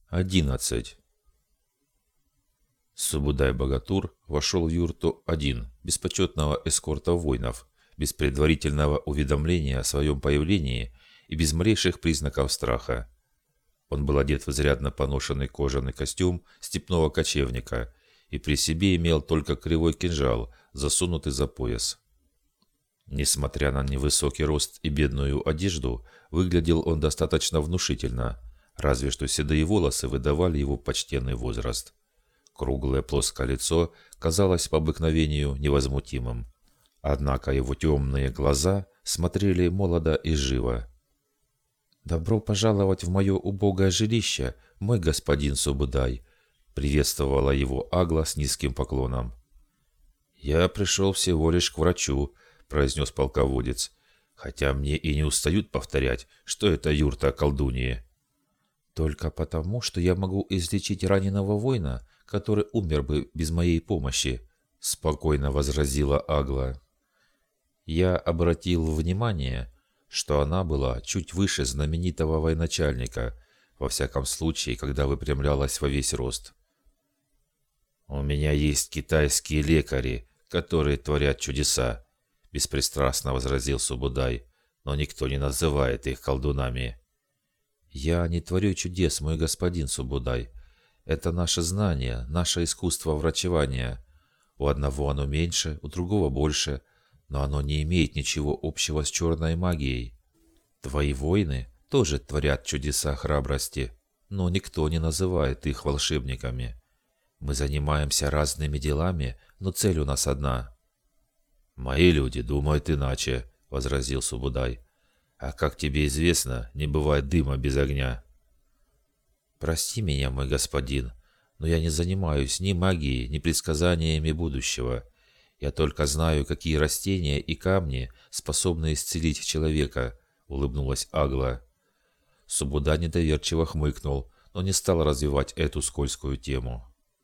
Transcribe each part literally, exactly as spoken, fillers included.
Одиннадцать. Субудай-богатур вошел в юрту один, без почетного эскорта воинов, без предварительного уведомления о своем появлении и без малейших признаков страха. Он был одет в изрядно поношенный кожаный костюм степного кочевника и при себе имел только кривой кинжал, засунутый за пояс. Несмотря на невысокий рост и бедную одежду, выглядел он достаточно внушительно, разве что седые волосы выдавали его почтенный возраст. Круглое плоское лицо казалось по обыкновению невозмутимым, однако его темные глаза смотрели молодо и живо. «Добро пожаловать в мое убогое жилище, мой господин Субудай», — приветствовала его Агла с низким поклоном. «Я пришел всего лишь к врачу», — произнес полководец, «хотя мне и не устают повторять, что это юрта колдуньи». «Только потому, что я могу излечить раненого воина, который умер бы без моей помощи», — спокойно возразила Агла. Я обратил внимание, что она была чуть выше знаменитого военачальника, во всяком случае, когда выпрямлялась во весь рост. «У меня есть китайские лекари, которые творят чудеса», — беспристрастно возразил Субудай, «но никто не называет их колдунами». «Я не творю чудес, мой господин Субудай. Это наше знание, наше искусство врачевания. У одного оно меньше, у другого больше, но оно не имеет ничего общего с черной магией. Твои воины тоже творят чудеса храбрости, но никто не называет их волшебниками. Мы занимаемся разными делами, но цель у нас одна». «Мои люди думают иначе», — возразил Субудай. «А как тебе известно, не бывает дыма без огня». «Прости меня, мой господин, но я не занимаюсь ни магией, ни предсказаниями будущего. Я только знаю, какие растения и камни способны исцелить человека», — улыбнулась Агла. Субудай недоверчиво хмыкнул, но не стал развивать эту скользкую тему.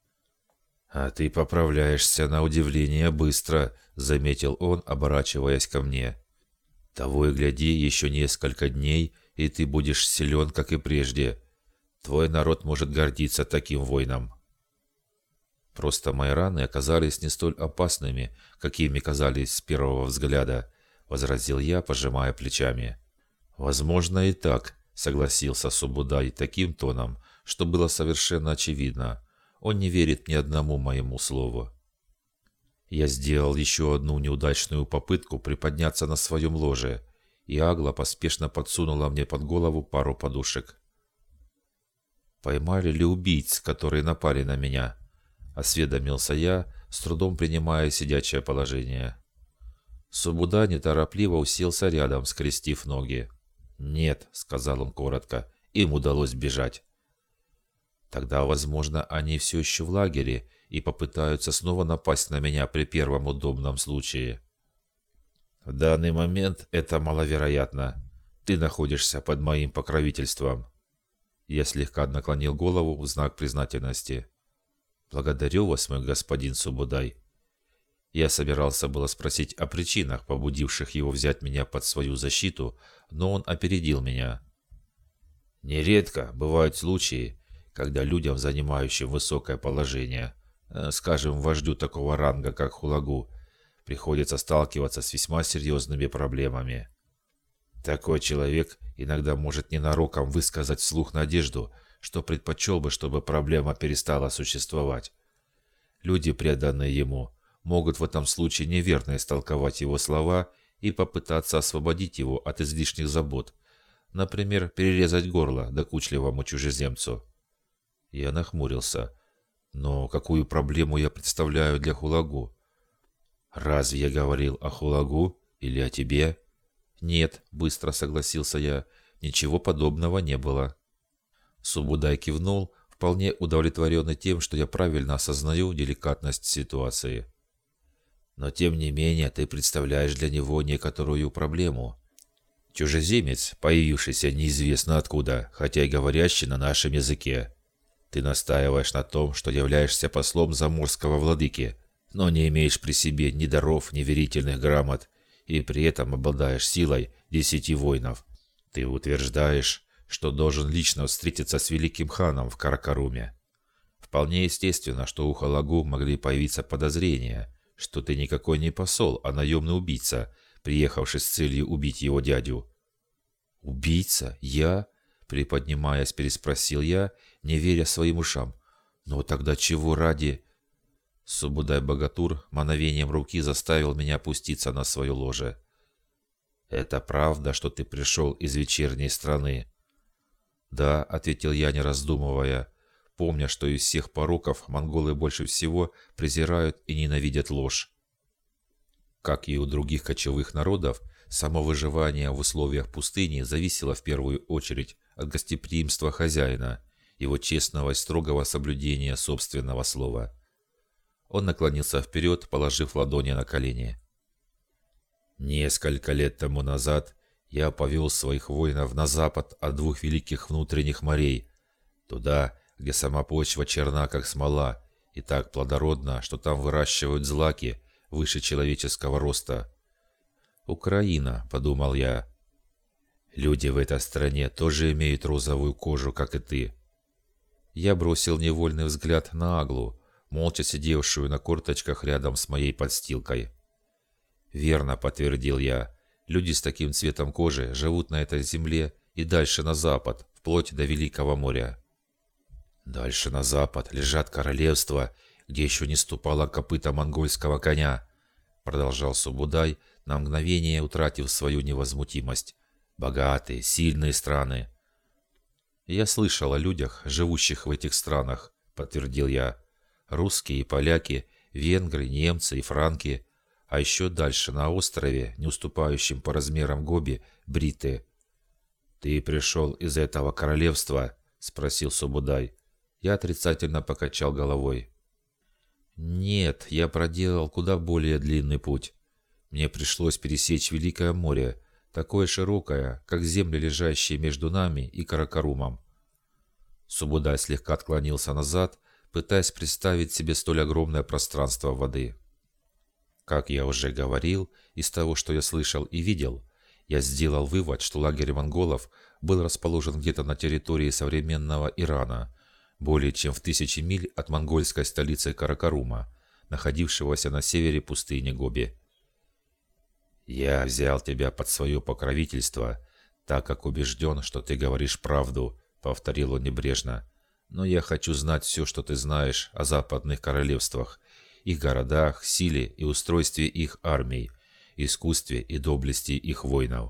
«А ты поправляешься на удивление быстро», — заметил он, оборачиваясь ко мне. «Того и гляди, еще несколько дней, и ты будешь силен, как и прежде. Твой народ может гордиться таким воином». «Просто мои раны оказались не столь опасными, какими казались с первого взгляда», — возразил я, пожимая плечами. «Возможно и так», — согласился Субудай таким тоном, что было совершенно очевидно. Он не верит ни одному моему слову. Я сделал еще одну неудачную попытку приподняться на своем ложе, и Агла поспешно подсунула мне под голову пару подушек. «Поймали ли убийц, которые напали на меня?» — осведомился я, с трудом принимая сидячее положение. Субудай неторопливо уселся рядом, скрестив ноги. «Нет», — сказал он коротко, — «им удалось бежать». «Тогда, возможно, они все еще в лагере и попытаются снова напасть на меня при первом удобном случае». «В данный момент это маловероятно. Ты находишься под моим покровительством». Я слегка наклонил голову в знак признательности. «Благодарю вас, мой господин Субудай». Я собирался было спросить о причинах, побудивших его взять меня под свою защиту, но он опередил меня. «Нередко бывают случаи, когда людям, занимающим высокое положение, скажем, вождю такого ранга, как Хулагу, приходится сталкиваться с весьма серьезными проблемами. Такой человек иногда может ненароком высказать вслух надежду, что предпочел бы, чтобы проблема перестала существовать. Люди, преданные ему, могут в этом случае неверно истолковать его слова и попытаться освободить его от излишних забот, например, перерезать горло докучливому чужеземцу». Я нахмурился. «Но какую проблему я представляю для Хулагу?» «Разве я говорил о Хулагу или о тебе?» «Нет», — быстро согласился я, — «ничего подобного не было». Субудай кивнул, вполне удовлетворенный тем, что я правильно осознаю деликатность ситуации. «Но тем не менее ты представляешь для него некоторую проблему. Чужеземец, появившийся неизвестно откуда, хотя и говорящий на нашем языке. Ты настаиваешь на том, что являешься послом заморского владыки, но не имеешь при себе ни даров, ни верительных грамот, и при этом обладаешь силой десяти воинов. Ты утверждаешь, что должен лично встретиться с великим ханом в Каракаруме. Вполне естественно, что у Халагу могли появиться подозрения, что ты никакой не посол, а наемный убийца, приехавший с целью убить его дядю». «Убийца? Я?» — приподнимаясь, переспросил я, не веря своим ушам. «Но тогда чего ради?» Субудай-богатур мановением руки заставил меня опуститься на свое ложе. «Это правда, что ты пришел из вечерней страны?» «Да», — ответил я, не раздумывая, помня, что из всех пороков монголы больше всего презирают и ненавидят ложь. Как и у других кочевых народов, само выживание в условиях пустыни зависело в первую очередь от гостеприимства хозяина, его честного и строгого соблюдения собственного слова. Он наклонился вперед, положив ладони на колени. «Несколько лет тому назад я повел своих воинов на запад от двух великих внутренних морей, туда, где сама почва черна, как смола, и так плодородна, что там выращивают злаки выше человеческого роста. Украина», — подумал я. «Люди в этой стране тоже имеют розовую кожу, как и ты». Я бросил невольный взгляд на Аглу, молча сидевшую на корточках рядом с моей подстилкой. «Верно», — подтвердил я, — «люди с таким цветом кожи живут на этой земле и дальше на запад, вплоть до Великого моря». «Дальше на запад лежат королевства, где еще не ступала копыта монгольского коня», — продолжал Субудай, на мгновение утратив свою невозмутимость. «Богатые, сильные страны». «Я слышал о людях, живущих в этих странах», — подтвердил я. «Русские и поляки, венгры, немцы и франки, а еще дальше на острове, не уступающем по размерам Гоби, бриты». «Ты пришел из этого королевства?» — спросил Субудай. Я отрицательно покачал головой. «Нет, я проделал куда более длинный путь. Мне пришлось пересечь Великое море, такое широкое, как земли, лежащие между нами и Каракарумом». Субудай слегка отклонился назад, пытаясь представить себе столь огромное пространство воды. Как я уже говорил, из того, что я слышал и видел, я сделал вывод, что лагерь монголов был расположен где-то на территории современного Ирана, более чем в тысячи миль от монгольской столицы Каракарума, находившегося на севере пустыни Гоби. «Я взял тебя под свое покровительство, так как убежден, что ты говоришь правду», — повторил он небрежно. «Но я хочу знать все, что ты знаешь о западных королевствах, их городах, силе и устройстве их армий, искусстве и доблести их воинов».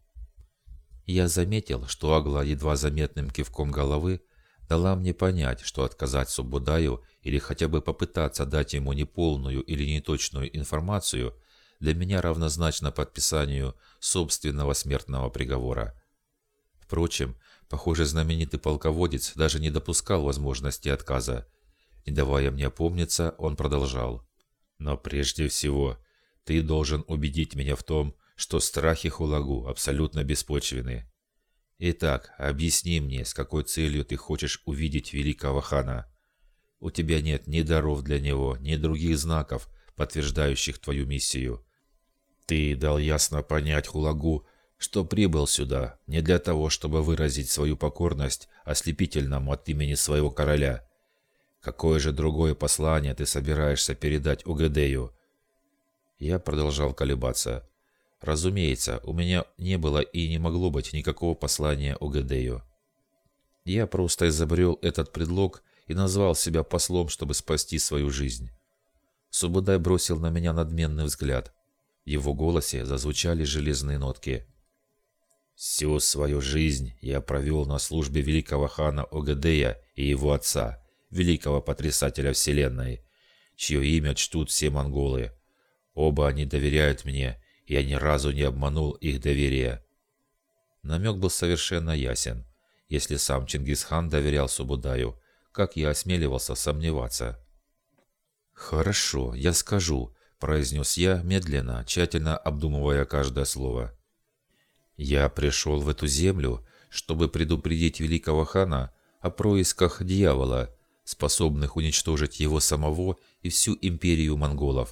Я заметил, что Агла едва заметным кивком головы дала мне понять, что отказать Субудаю или хотя бы попытаться дать ему неполную или неточную информацию для меня равнозначно подписанию собственного смертного приговора. Впрочем, похоже, знаменитый полководец даже не допускал возможности отказа. Не давая мне опомниться, он продолжал. «Но прежде всего, ты должен убедить меня в том, что страхи Хулагу абсолютно беспочвены. Итак, объясни мне, с какой целью ты хочешь увидеть великого хана. У тебя нет ни даров для него, ни других знаков, подтверждающих твою миссию. Ты дал ясно понять Хулагу, что прибыл сюда не для того, чтобы выразить свою покорность ослепительному от имени своего короля. Какое же другое послание ты собираешься передать Угэдею?» Я продолжал колебаться. Разумеется, у меня не было и не могло быть никакого послания Угэдею. Я просто изобрел этот предлог и назвал себя послом, чтобы спасти свою жизнь. Субудай бросил на меня надменный взгляд. В его голосе зазвучали железные нотки. «Всю свою жизнь я провел на службе великого хана Угэдея и его отца, великого потрясателя вселенной, чье имя чтут все монголы. Оба они доверяют мне, и я ни разу не обманул их доверие». Намек был совершенно ясен. Если сам Чингисхан доверял Субудаю, как я осмеливался сомневаться? «Хорошо, я скажу», — произнес я медленно, тщательно обдумывая каждое слово. «Я пришел в эту землю, чтобы предупредить великого хана о происках дьявола, способных уничтожить его самого и всю империю монголов».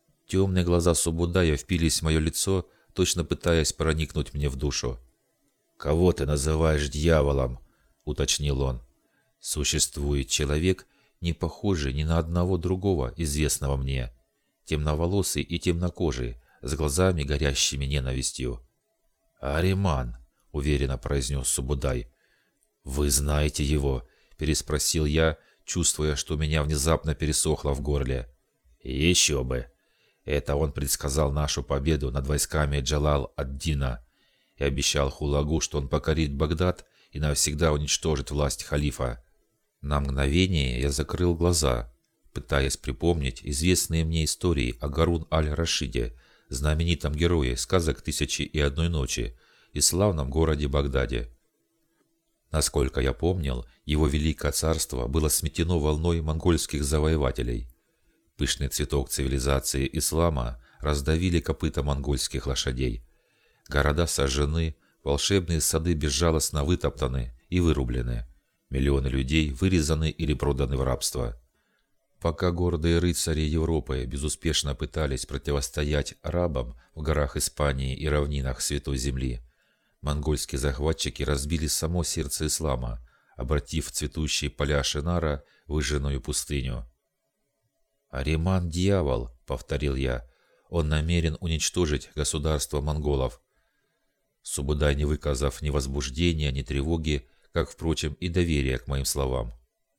Темные глаза Субудая впились в мое лицо, точно пытаясь проникнуть мне в душу. «Кого ты называешь дьяволом?» – уточнил он. «Существует человек, не похожий ни на одного другого, известного мне, темноволосый и темнокожий, с глазами, горящими ненавистью». «Ариман», – уверенно произнес Субудай. «Вы знаете его?» – переспросил я, чувствуя, что у меня внезапно пересохло в горле. «Еще бы! Это он предсказал нашу победу над войсками Джалал-ад-Дина и обещал Хулагу, что он покорит Багдад и навсегда уничтожит власть халифа». На мгновение я закрыл глаза, пытаясь припомнить известные мне истории о Гарун-аль-Рашиде, знаменитом герое сказок «Тысячи и одной ночи» и славном городе Багдаде. Насколько я помнил, его великое царство было сметено волной монгольских завоевателей. Пышный цветок цивилизации ислама раздавили копыта монгольских лошадей. Города сожжены, волшебные сады безжалостно вытоптаны и вырублены. Миллионы людей вырезаны или проданы в рабство. Пока гордые рыцари Европы безуспешно пытались противостоять арабам в горах Испании и равнинах Святой Земли, монгольские захватчики разбили само сердце ислама, обратив цветущие поля Шинара в выжженную пустыню. «Ариман – дьявол», – повторил я. «Он намерен уничтожить государство монголов». Субудай, не выказав ни возбуждения, ни тревоги, как, впрочем, и доверия к моим словам.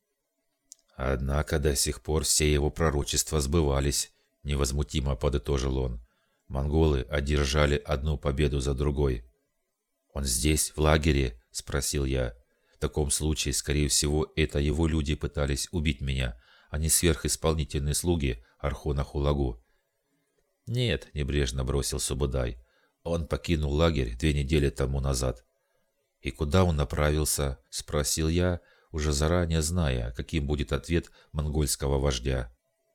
«Однако до сих пор все его пророчества сбывались», – невозмутимо подытожил он. «Монголы одержали одну победу за другой». «Он здесь, в лагере?» – спросил я. «В таком случае, скорее всего, это его люди пытались убить меня, а не сверхисполнительные слуги Архона Хулагу». «Нет», – небрежно бросил Субудай. «Он покинул лагерь две недели тому назад». «И куда он направился?» – спросил я, уже заранее зная, каким будет ответ монгольского вождя.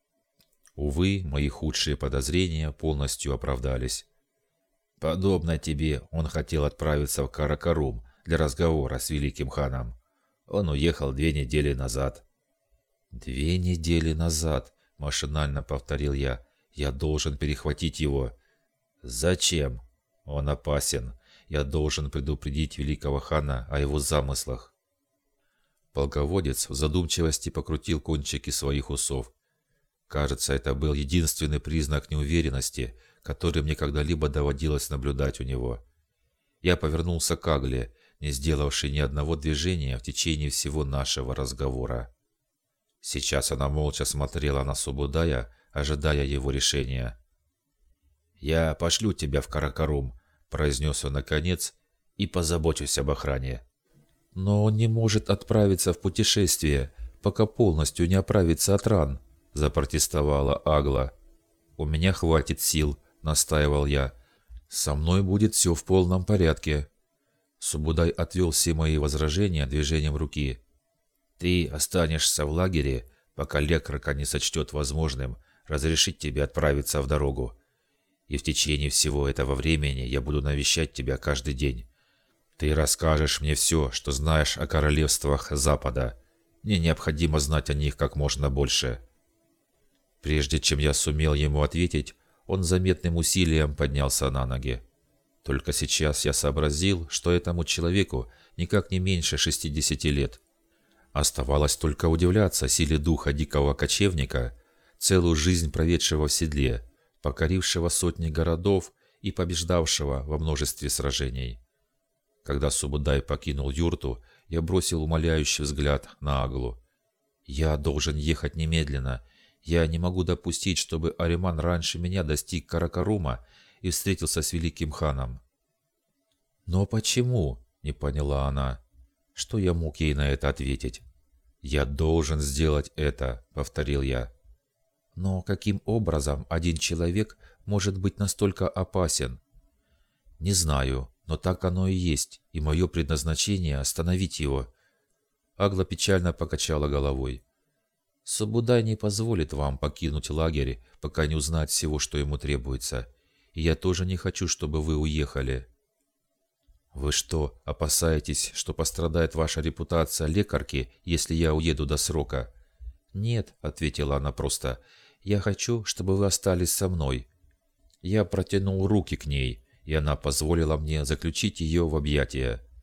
Увы, мои худшие подозрения полностью оправдались. «Подобно тебе, он хотел отправиться в Каракарум для разговора с великим ханом. Он уехал две недели назад». «Две недели назад», – машинально повторил я. «Я должен перехватить его». «Зачем? Он опасен. Я должен предупредить великого хана о его замыслах». Полководец в задумчивости покрутил кончики своих усов. Кажется, это был единственный признак неуверенности, который мне когда-либо доводилось наблюдать у него. Я повернулся к Агле, не сделавшей ни одного движения в течение всего нашего разговора. Сейчас она молча смотрела на Субудая, ожидая его решения. «Я пошлю тебя в Каракарум», – произнес он наконец, – «и позабочусь об охране». «Но он не может отправиться в путешествие, пока полностью не оправится от ран», – запротестовала Агла. «У меня хватит сил», – настаивал я. «Со мной будет все в полном порядке». Субудай отвел все мои возражения движением руки. «Ты останешься в лагере, пока лекарка не сочтет возможным разрешить тебе отправиться в дорогу. И в течение всего этого времени я буду навещать тебя каждый день. Ты расскажешь мне все, что знаешь о королевствах Запада. Мне необходимо знать о них как можно больше». Прежде чем я сумел ему ответить, он заметным усилием поднялся на ноги. Только сейчас я сообразил, что этому человеку никак не меньше шестидесяти лет. Оставалось только удивляться силе духа дикого кочевника, целую жизнь проведшего в седле, покорившего сотни городов и побеждавшего во множестве сражений. Когда Субудай покинул юрту, я бросил умоляющий взгляд на Аглу. «Я должен ехать немедленно. Я не могу допустить, чтобы Ариман раньше меня достиг Каракарума и встретился с великим ханом». «Но почему?» – не поняла она. Что я мог ей на это ответить? «Я должен сделать это», – повторил я. «Но каким образом один человек может быть настолько опасен?» «Не знаю, но так оно и есть, и мое предназначение – остановить его». Агла печально покачала головой. «Субудай не позволит вам покинуть лагерь, пока не узнает всего, что ему требуется. И я тоже не хочу, чтобы вы уехали». «Вы что, опасаетесь, что пострадает ваша репутация лекарки, если я уеду до срока?» «Нет», — ответила она просто, — «я хочу, чтобы вы остались со мной». Я протянул руки к ней, и она позволила мне заключить ее в объятия.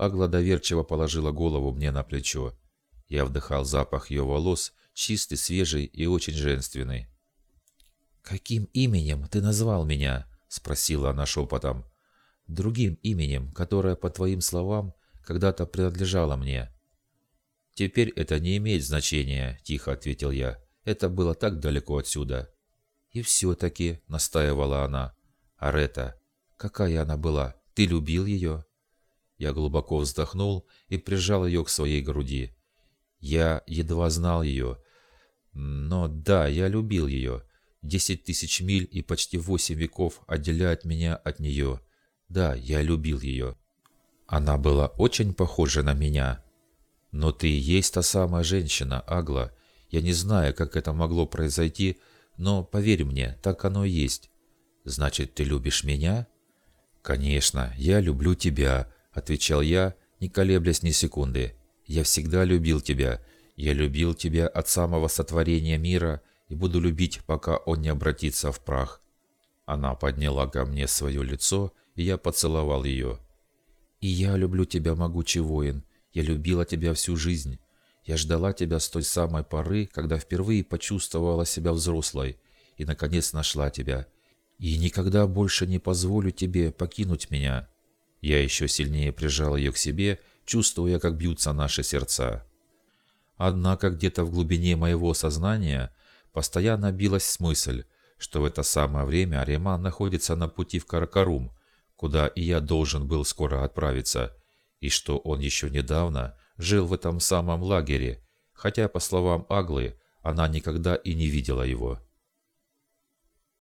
Агла доверчиво положила голову мне на плечо. Я вдыхал запах ее волос, чистый, свежий и очень женственный. «Каким именем ты назвал меня?» – спросила она шепотом. «Другим именем, которое, по твоим словам, когда-то принадлежало мне». «Теперь это не имеет значения», – тихо ответил я. «Это было так далеко отсюда». «И все-таки», – настаивала она. «Арета, какая она была? Ты любил ее?» Я глубоко вздохнул и прижал ее к своей груди. Я едва знал ее, но да, я любил ее. Десять тысяч миль и почти восемь веков отделяют меня от нее. Да, я любил ее. Она была очень похожа на меня. Но ты и есть та самая женщина, Агла. Я не знаю, как это могло произойти, но поверь мне, так оно и есть. Значит, ты любишь меня? Конечно, я люблю тебя, отвечал я, не колеблясь ни секунды. Я всегда любил тебя. Я любил тебя от самого сотворения мира и буду любить, пока он не обратится в прах. Она подняла ко мне свое лицо, и я поцеловал ее. И я люблю тебя, могучий воин. Я любила тебя всю жизнь. Я ждала тебя с той самой поры, когда впервые почувствовала себя взрослой и, наконец, нашла тебя. И никогда больше не позволю тебе покинуть меня. Я еще сильнее прижал ее к себе, чувствуя, как бьются наши сердца. Однако где-то в глубине моего сознания постоянно билась мысль, что в это самое время Ариман находится на пути в Каракарум, куда и я должен был скоро отправиться, и что он еще недавно жил в этом самом лагере, хотя, по словам Аглы, она никогда и не видела его.